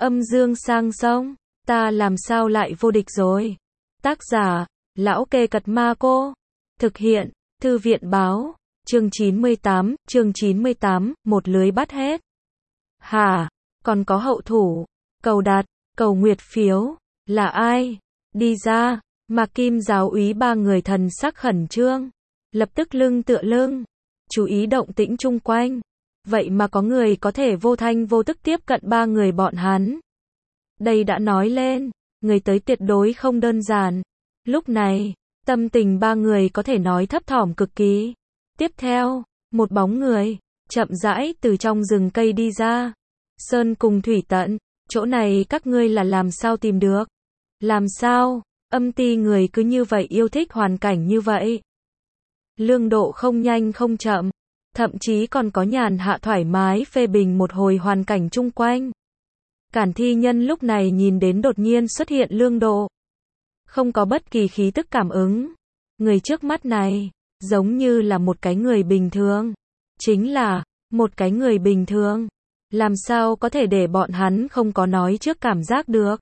Âm dương sang sông, ta làm sao lại vô địch rồi. Tác giả, Lão Kê Cật Ma Cô. Thực hiện, Thư viện báo, chương 98, một lưới bắt hết. Hả, còn có hậu thủ, cầu đạt, cầu nguyệt phiếu, là ai? Đi ra, Mạc Kim giáo úy ba người thần sắc khẩn trương, lập tức lưng tựa lưng, chú ý động tĩnh chung quanh. Vậy mà có người có thể vô thanh vô tức tiếp cận ba người bọn hắn. Đây đã nói lên, người tới tuyệt đối không đơn giản. Lúc này, tâm tình ba người có thể nói thấp thỏm cực kỳ. Tiếp theo, một bóng người, chậm rãi từ trong rừng cây đi ra. Sơn cùng thủy tận, chỗ này các ngươi là làm sao tìm được? Làm sao, Âm Ti người cứ như vậy yêu thích hoàn cảnh như vậy? Lương Độ không nhanh không chậm, thậm chí còn có nhàn hạ thoải mái phê bình một hồi hoàn cảnh chung quanh. Cản Thi Nhân lúc này nhìn đến đột nhiên xuất hiện Lương Độ, không có bất kỳ khí tức cảm ứng. Người trước mắt này, giống như là một cái người bình thường. Chính là, một cái người bình thường. Làm sao có thể để bọn hắn không có nói trước cảm giác được.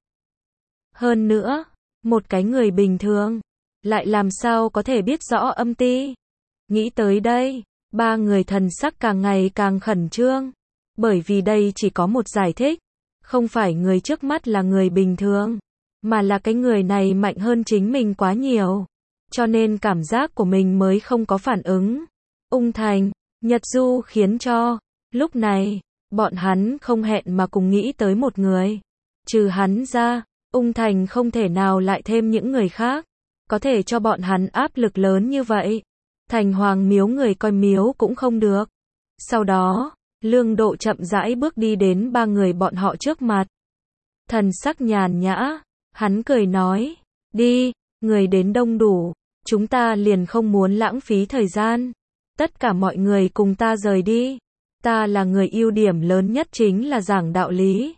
Hơn nữa, một cái người bình thường, lại làm sao có thể biết rõ Âm Ti. Nghĩ tới đây, ba người thần sắc càng ngày càng khẩn trương. Bởi vì đây chỉ có một giải thích. Không phải người trước mắt là người bình thường, mà là cái người này mạnh hơn chính mình quá nhiều. Cho nên cảm giác của mình mới không có phản ứng. Ung Thành, Nhật Du khiến cho, lúc này, bọn hắn không hẹn mà cùng nghĩ tới một người. Trừ hắn ra, Ung Thành không thể nào lại thêm những người khác, có thể cho bọn hắn áp lực lớn như vậy. Thành Hoàng miếu người coi miếu cũng không được. Sau đó, Lương Độ chậm rãi bước đi đến ba người bọn họ trước mặt. Thần sắc nhàn nhã, hắn cười nói, đi, người đến đông đủ, chúng ta liền không muốn lãng phí thời gian. Tất cả mọi người cùng ta rời đi. Ta là người ưu điểm lớn nhất chính là giảng đạo lý.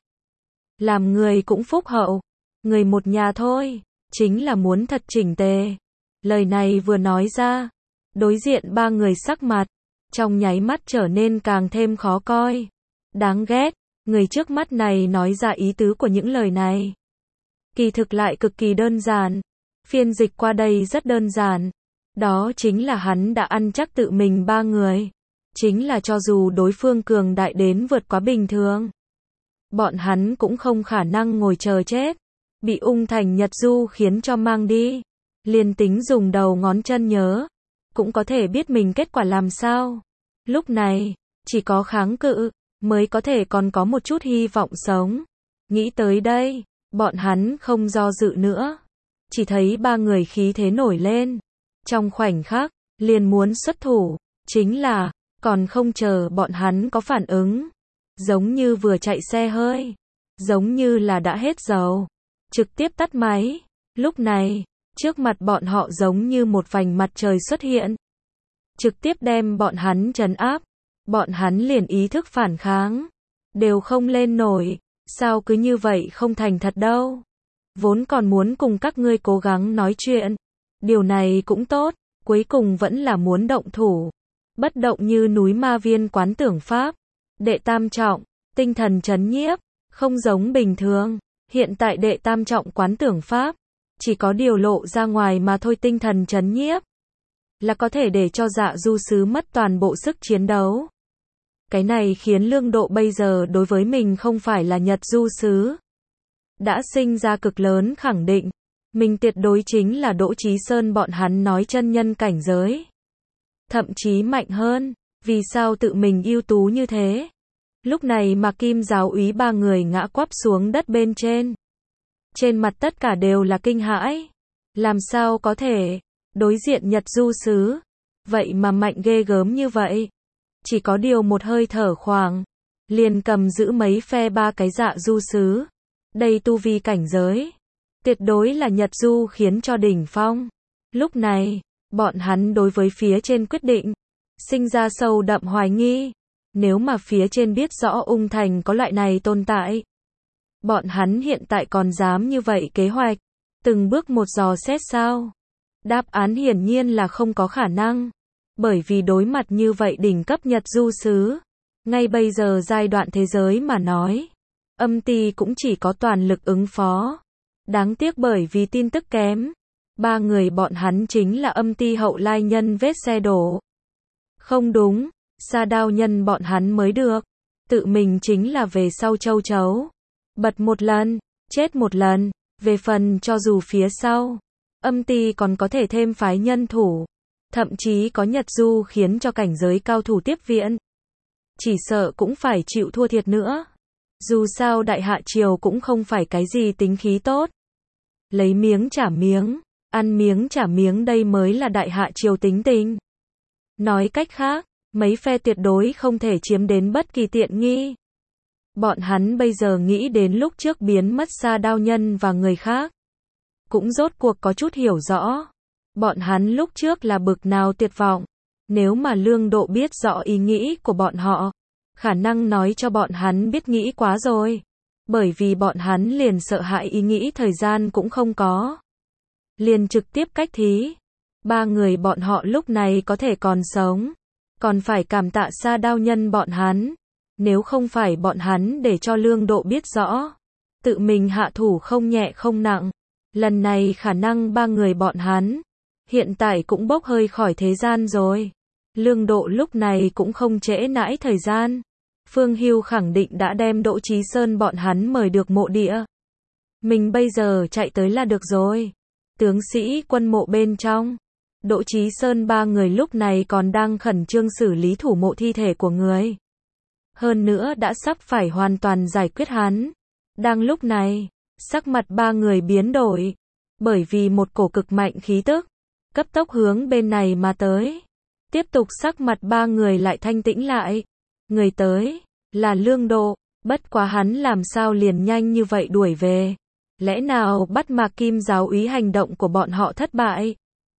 Làm người cũng phúc hậu, người một nhà thôi, chính là muốn thật chỉnh tề. Lời này vừa nói ra, đối diện ba người sắc mặt, trong nháy mắt trở nên càng thêm khó coi. Đáng ghét, người trước mắt này nói ra ý tứ của những lời này. Kỳ thực lại cực kỳ đơn giản. Phiên dịch qua đây rất đơn giản. Đó chính là hắn đã ăn chắc tự mình ba người. Chính là cho dù đối phương cường đại đến vượt quá bình thường, bọn hắn cũng không khả năng ngồi chờ chết. Bị Ung Thành Nhật Du khiến cho mang đi. Liền tính dùng đầu ngón chân nhớ, cũng có thể biết mình kết quả làm sao. Lúc này, chỉ có kháng cự, mới có thể còn có một chút hy vọng sống. Nghĩ tới đây, bọn hắn không do dự nữa. Chỉ thấy ba người khí thế nổi lên. Trong khoảnh khắc, liền muốn xuất thủ. Chính là, còn không chờ bọn hắn có phản ứng. Giống như vừa chạy xe hơi. Giống như là đã hết dầu. Trực tiếp tắt máy. Lúc này, trước mặt bọn họ giống như một vành mặt trời xuất hiện. Trực tiếp đem bọn hắn trấn áp. Bọn hắn liền ý thức phản kháng. Đều không lên nổi. Sao cứ như vậy không thành thật đâu. Vốn còn muốn cùng các ngươi cố gắng nói chuyện. Điều này cũng tốt. Cuối cùng vẫn là muốn động thủ. Bất động như núi Ma Viên quán tưởng pháp. Đệ tam trọng, tinh thần trấn nhiếp. Không giống bình thường. Hiện tại đệ tam trọng quán tưởng pháp. Chỉ có điều lộ ra ngoài mà thôi. Tinh thần trấn nhiếp là có thể để cho Dạ Du Sứ mất toàn bộ sức chiến đấu. Cái này khiến Lương Độ bây giờ đối với mình không phải là Nhật Du Sứ. Đã sinh ra cực lớn khẳng định. Mình tuyệt đối chính là Đỗ Chí Sơn bọn hắn nói chân nhân cảnh giới. Thậm chí mạnh hơn. Vì sao tự mình ưu tú như thế? Lúc này Mạc Kim giáo úy ba người ngã quắp xuống đất bên trên. Trên mặt tất cả đều là kinh hãi. Làm sao có thể? Đối diện Nhật Du Sứ. Vậy mà mạnh ghê gớm như vậy. Chỉ có điều một hơi thở khoảng. Liền cầm giữ mấy phe ba cái Dạ Du Sứ. Đây tu vi cảnh giới. Tuyệt đối là Nhật Du khiến cho đỉnh phong. Lúc này, bọn hắn đối với phía trên quyết định. Sinh ra sâu đậm hoài nghi. Nếu mà phía trên biết rõ Ung Thành có loại này tồn tại. Bọn hắn hiện tại còn dám như vậy kế hoạch. Từng bước một dò xét sao? Đáp án hiển nhiên là không có khả năng. Bởi vì đối mặt như vậy đỉnh cấp Nhật Du Sứ. Ngay bây giờ giai đoạn thế giới mà nói. Âm ty cũng chỉ có toàn lực ứng phó. Đáng tiếc bởi vì tin tức kém. Ba người bọn hắn chính là âm ty hậu lai nhân vết xe đổ. Không đúng, sa đao nhân bọn hắn mới được. Tự mình chính là về sau châu chấu. Bật một lần, chết một lần. Về phần cho dù phía sau, âm ty còn có thể thêm phái nhân thủ. Thậm chí có Nhật Du khiến cho cảnh giới cao thủ tiếp viện. Chỉ sợ cũng phải chịu thua thiệt nữa. Dù sao Đại Hạ Triều cũng không phải cái gì tính khí tốt. Lấy miếng trả miếng, ăn miếng trả miếng đây mới là Đại Hạ Triều tính tình. Nói cách khác, mấy phe tuyệt đối không thể chiếm đến bất kỳ tiện nghi. Bọn hắn bây giờ nghĩ đến lúc trước biến mất Sa Đao Nhân và người khác. Cũng rốt cuộc có chút hiểu rõ. Bọn hắn lúc trước là bực nào tuyệt vọng. Nếu mà Lương Độ biết rõ ý nghĩ của bọn họ, khả năng nói cho bọn hắn biết nghĩ quá rồi. Bởi vì bọn hắn liền sợ hãi ý nghĩ thời gian cũng không có. Liền trực tiếp cách thí. Ba người bọn họ lúc này có thể còn sống. Còn phải cảm tạ Sa Đao Nhân bọn hắn. Nếu không phải bọn hắn để cho Lương Độ biết rõ. Tự mình hạ thủ không nhẹ không nặng. Lần này khả năng ba người bọn hắn hiện tại cũng bốc hơi khỏi thế gian rồi. Lương Độ lúc này cũng không trễ nãi thời gian. Phương Hưu khẳng định đã đem Đỗ Chí Sơn bọn hắn mời được mộ địa. Mình bây giờ chạy tới là được rồi. Tướng sĩ quân mộ bên trong, Đỗ Chí Sơn ba người lúc này còn đang khẩn trương xử lý thủ mộ thi thể của người. Hơn nữa đã sắp phải hoàn toàn giải quyết hắn. Đang lúc này, sắc mặt ba người biến đổi. Bởi vì một cổ cực mạnh khí tức cấp tốc hướng bên này mà tới. Tiếp tục sắc mặt ba người lại thanh tĩnh lại. Người tới là Lương Độ, bất quá hắn làm sao liền nhanh như vậy đuổi về. Lẽ nào bắt Mạc Kim giáo úy hành động của bọn họ thất bại?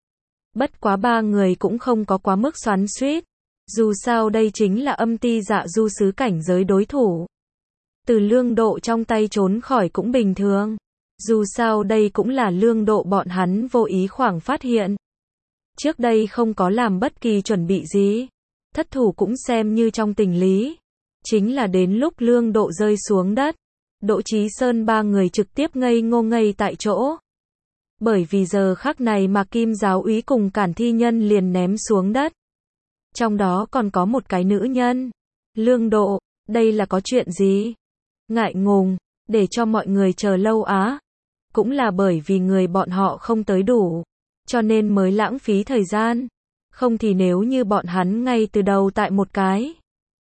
Bất quá ba người cũng không có quá mức xoắn xuýt. Dù sao đây chính là âm ty Dạ Du sứ cảnh giới đối thủ. Từ Lương Độ trong tay trốn khỏi cũng bình thường. Dù sao đây cũng là Lương Độ bọn hắn vô ý khoảng phát hiện. Trước đây không có làm bất kỳ chuẩn bị gì. Thất thủ cũng xem như trong tình lý. Chính là đến lúc Lương Độ rơi xuống đất. Đỗ Chí Sơn ba người trực tiếp ngây ngô ngây tại chỗ. Bởi vì giờ khắc này mà Kim giáo úy cùng Cản Thi Nhân liền ném xuống đất. Trong đó còn có một cái nữ nhân. Lương Độ, đây là có chuyện gì? Ngại ngùng, để cho mọi người chờ lâu á. Cũng là bởi vì người bọn họ không tới đủ. Cho nên mới lãng phí thời gian. Không thì nếu như bọn hắn ngay từ đầu tại một cái.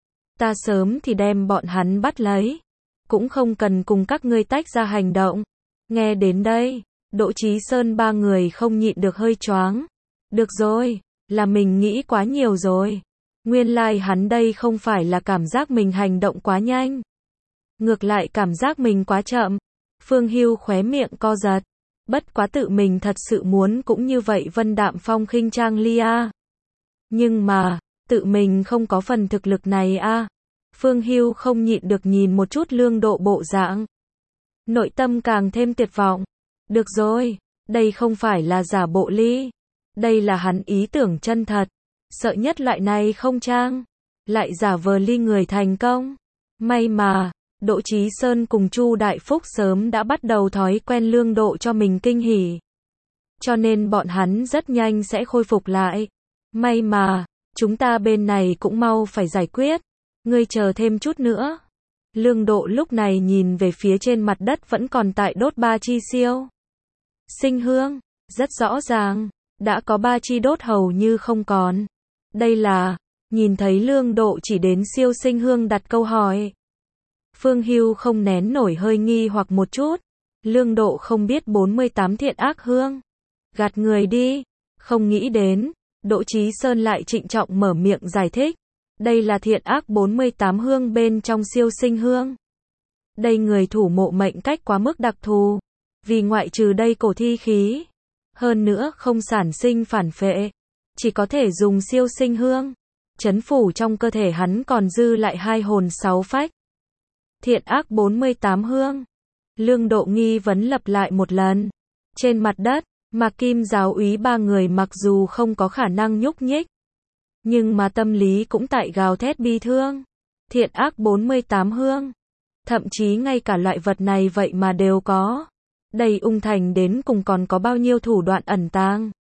Ta sớm thì đem bọn hắn bắt lấy. Cũng không cần cùng các ngươi tách ra hành động. Nghe đến đây, Đỗ Chí Sơn ba người không nhịn được hơi choáng. Được rồi, là mình nghĩ quá nhiều rồi. Nguyên lai hắn đây không phải là cảm giác mình hành động quá nhanh. Ngược lại cảm giác mình quá chậm. Phương Hưu khóe miệng co giật. Bất quá tự mình thật sự muốn cũng như vậy vân đạm phong khinh trang lia. Nhưng mà, tự mình không có phần thực lực này a. Phương Hưu không nhịn được nhìn một chút Lương Độ bộ dạng. Nội tâm càng thêm tuyệt vọng. Được rồi, đây không phải là giả bộ ly. Đây là hắn ý tưởng chân thật. Sợ nhất loại này không trang. Lại giả vờ ly người thành công. May mà, Đỗ Chí Sơn cùng Chu Đại Phúc sớm đã bắt đầu thói quen Lương Độ cho mình kinh hỉ. Cho nên bọn hắn rất nhanh sẽ khôi phục lại. May mà, chúng ta bên này cũng mau phải giải quyết. Ngươi chờ thêm chút nữa. Lương Độ lúc này nhìn về phía trên mặt đất vẫn còn tại đốt ba chi siêu sinh hương. Rất rõ ràng, đã có ba chi đốt hầu như không còn. Đây là, nhìn thấy Lương Độ chỉ đến siêu sinh hương đặt câu hỏi. Phương Hưu không nén nổi hơi nghi hoặc một chút. Lương Độ không biết 48 thiện ác hương. Gạt người đi. Không nghĩ đến, Đỗ Chí Sơn lại trịnh trọng mở miệng giải thích. Đây là thiện ác 48 hương bên trong siêu sinh hương. Đây người thủ mộ mệnh cách quá mức đặc thù. Vì ngoại trừ đây cổ thi khí. Hơn nữa không sản sinh phản phệ. Chỉ có thể dùng siêu sinh hương. Chấn phủ trong cơ thể hắn còn dư lại 2 hồn 6 phách. Thiện ác 48 hương. Lương Độ nghi vấn lặp lại một lần. Trên mặt đất, Mạc Kim giáo úy ba người mặc dù không có khả năng nhúc nhích. Nhưng mà tâm lý cũng tại gào thét bi thương. Thiện ác 48 hương. Thậm chí ngay cả loại vật này vậy mà đều có. Đây Ung Thành đến cùng còn có bao nhiêu thủ đoạn ẩn tàng.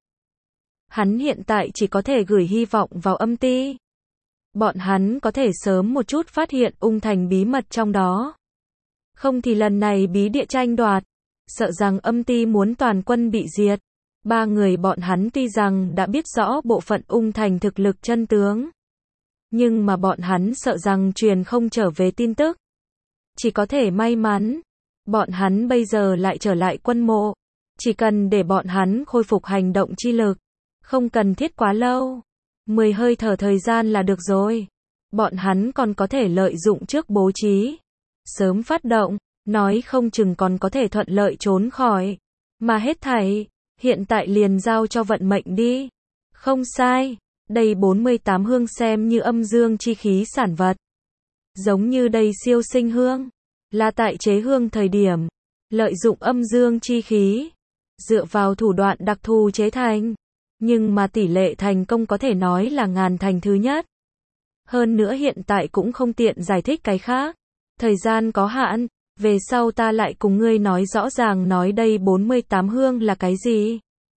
Hắn hiện tại chỉ có thể gửi hy vọng vào âm ty. Bọn hắn có thể sớm một chút phát hiện Ung Thành bí mật trong đó. Không thì lần này bí địa tranh đoạt, sợ rằng âm ty muốn toàn quân bị diệt. Ba người bọn hắn tuy rằng đã biết rõ bộ phận Ung Thành thực lực chân tướng, nhưng mà bọn hắn sợ rằng truyền không trở về tin tức. Chỉ có thể may mắn, bọn hắn bây giờ lại trở lại quân mộ. Chỉ cần để bọn hắn khôi phục hành động chi lực, không cần thiết quá lâu. 10 hơi thở thời gian là được rồi. Bọn hắn còn có thể lợi dụng trước bố trí. Sớm phát động, nói không chừng còn có thể thuận lợi trốn khỏi. Mà hết thảy, hiện tại liền giao cho vận mệnh đi. Không sai, đây 48 hương xem như âm dương chi khí sản vật. Giống như đây siêu sinh hương, là tại chế hương thời điểm, lợi dụng âm dương chi khí, dựa vào thủ đoạn đặc thù chế thành. Nhưng mà tỷ lệ thành công có thể nói là ngàn thành thứ nhất. Hơn nữa hiện tại cũng không tiện giải thích cái khác. Thời gian có hạn, về sau ta lại cùng ngươi nói rõ ràng nói đây 48 hương là cái gì.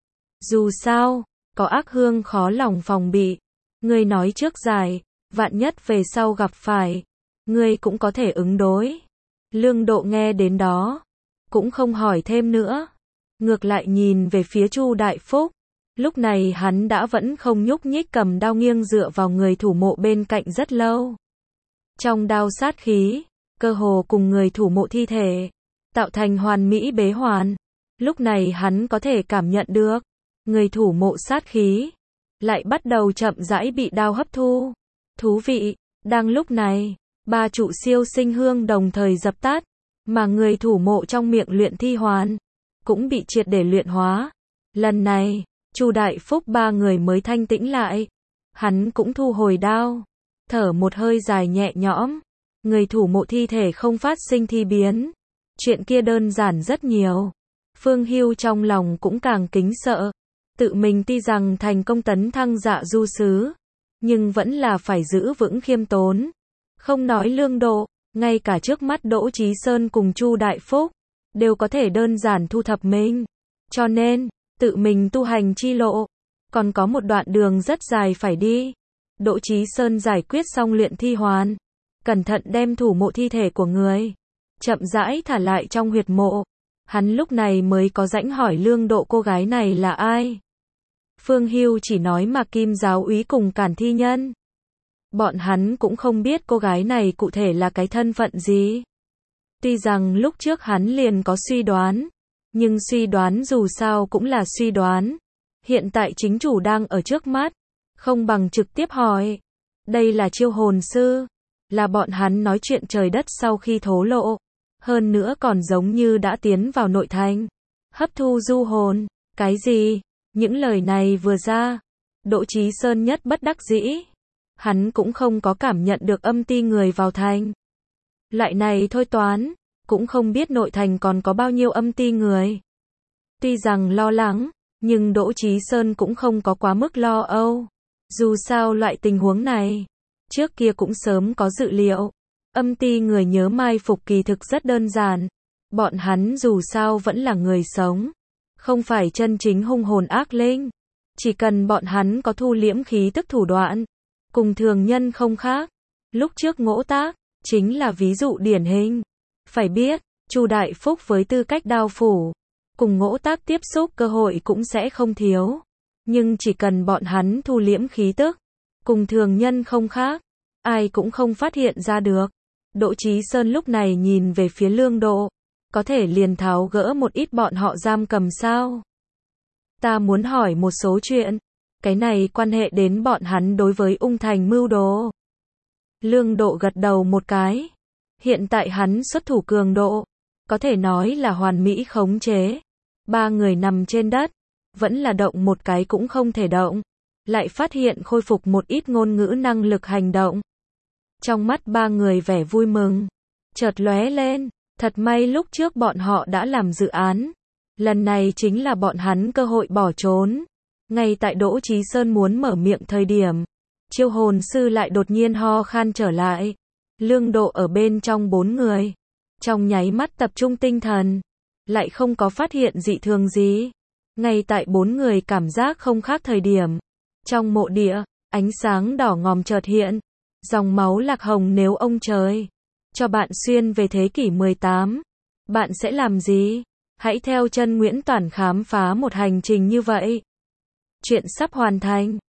Dù sao, có ác hương khó lòng phòng bị. Ngươi nói trước giải, vạn nhất về sau gặp phải, ngươi cũng có thể ứng đối. Lương Độ nghe đến đó, cũng không hỏi thêm nữa. Ngược lại nhìn về phía Chu Đại Phúc. Lúc này hắn đã vẫn không nhúc nhích cầm đao nghiêng dựa vào người thủ mộ bên cạnh rất lâu. Trong đao sát khí, cơ hồ cùng người thủ mộ thi thể, tạo thành hoàn mỹ bế hoàn. Lúc này hắn có thể cảm nhận được, người thủ mộ sát khí, lại bắt đầu chậm rãi bị đao hấp thu. Thú vị, đang lúc này, ba trụ siêu sinh hương đồng thời dập tắt, mà người thủ mộ trong miệng luyện thi hoàn, cũng bị triệt để luyện hóa. Lần này, Chu Đại Phúc ba người mới thanh tĩnh lại. Hắn cũng thu hồi đao, thở một hơi dài nhẹ nhõm. Người thủ mộ thi thể không phát sinh thi biến. Chuyện kia đơn giản rất nhiều. Phương Hưu trong lòng cũng càng kính sợ. Tự mình tuy rằng thành công tấn thăng Dạ Du Sứ, nhưng vẫn là phải giữ vững khiêm tốn. Không nói Lương Độ, ngay cả trước mắt Đỗ Chí Sơn cùng Chu Đại Phúc, đều có thể đơn giản thu thập mình. Cho nên, tự mình tu hành chi lộ, còn có một đoạn đường rất dài phải đi. Đỗ Chí Sơn giải quyết xong luyện thi hoàn, cẩn thận đem thủ mộ thi thể của người, chậm rãi thả lại trong huyệt mộ. Hắn lúc này mới có rãnh hỏi Lương Độ cô gái này là ai. Phương Hưu chỉ nói Mạc Kim giáo úy cùng Cản Thi Nhân. Bọn hắn cũng không biết cô gái này cụ thể là cái thân phận gì. Tuy rằng lúc trước hắn liền có suy đoán, nhưng suy đoán dù sao cũng là suy đoán. Hiện tại chính chủ đang ở trước mắt, không bằng trực tiếp hỏi. Đây là chiêu hồn sư, là bọn hắn nói chuyện trời đất sau khi thố lộ. Hơn nữa còn giống như đã tiến vào nội thành, hấp thu du hồn. Cái gì? Những lời này vừa ra, Đỗ Chí Sơn nhất bất đắc dĩ. Hắn cũng không có cảm nhận được âm ty người vào thành. Loại này thôi toán, cũng không biết nội thành còn có bao nhiêu âm ty người. Tuy rằng lo lắng, nhưng Đỗ Chí Sơn cũng không có quá mức lo âu. Dù sao loại tình huống này, trước kia cũng sớm có dự liệu. Âm ty người nhớ mai phục kỳ thực rất đơn giản. Bọn hắn dù sao vẫn là người sống, không phải chân chính hung hồn ác linh. Chỉ cần bọn hắn có thu liễm khí tức thủ đoạn, cùng thường nhân không khác. Lúc trước Ngỗ Tác, chính là ví dụ điển hình. Phải biết, Chu Đại Phúc với tư cách đao phủ, cùng Ngỗ Tác tiếp xúc cơ hội cũng sẽ không thiếu. Nhưng chỉ cần bọn hắn thu liễm khí tức, cùng thường nhân không khác, ai cũng không phát hiện ra được. Đỗ Chí Sơn lúc này nhìn về phía Lương Độ, có thể liền tháo gỡ một ít bọn họ giam cầm sao? Ta muốn hỏi một số chuyện, cái này quan hệ đến bọn hắn đối với Ung Thành mưu đồ. Lương Độ gật đầu một cái. Hiện tại hắn xuất thủ cường độ, có thể nói là hoàn mỹ khống chế. Ba người nằm trên đất, vẫn là động một cái cũng không thể động. Lại phát hiện khôi phục một ít ngôn ngữ năng lực hành động. Trong mắt ba người vẻ vui mừng, chợt lóe lên. Thật may lúc trước bọn họ đã làm dự án. Lần này chính là bọn hắn cơ hội bỏ trốn. Ngay tại Đỗ Chí Sơn muốn mở miệng thời điểm, chiêu hồn sư lại đột nhiên ho khan trở lại. Lương Độ ở bên trong bốn người, Trong nháy mắt tập trung tinh thần, lại không có phát hiện dị thường gì. Ngay tại 4 người cảm giác không khác thời điểm. Trong mộ địa, ánh sáng đỏ ngòm chợt hiện. Dòng máu lạc hồng nếu ông trời cho bạn xuyên về thế kỷ 18, bạn sẽ làm gì? Hãy theo chân Nguyễn Toản khám phá một hành trình như vậy. Chuyện sắp hoàn thành.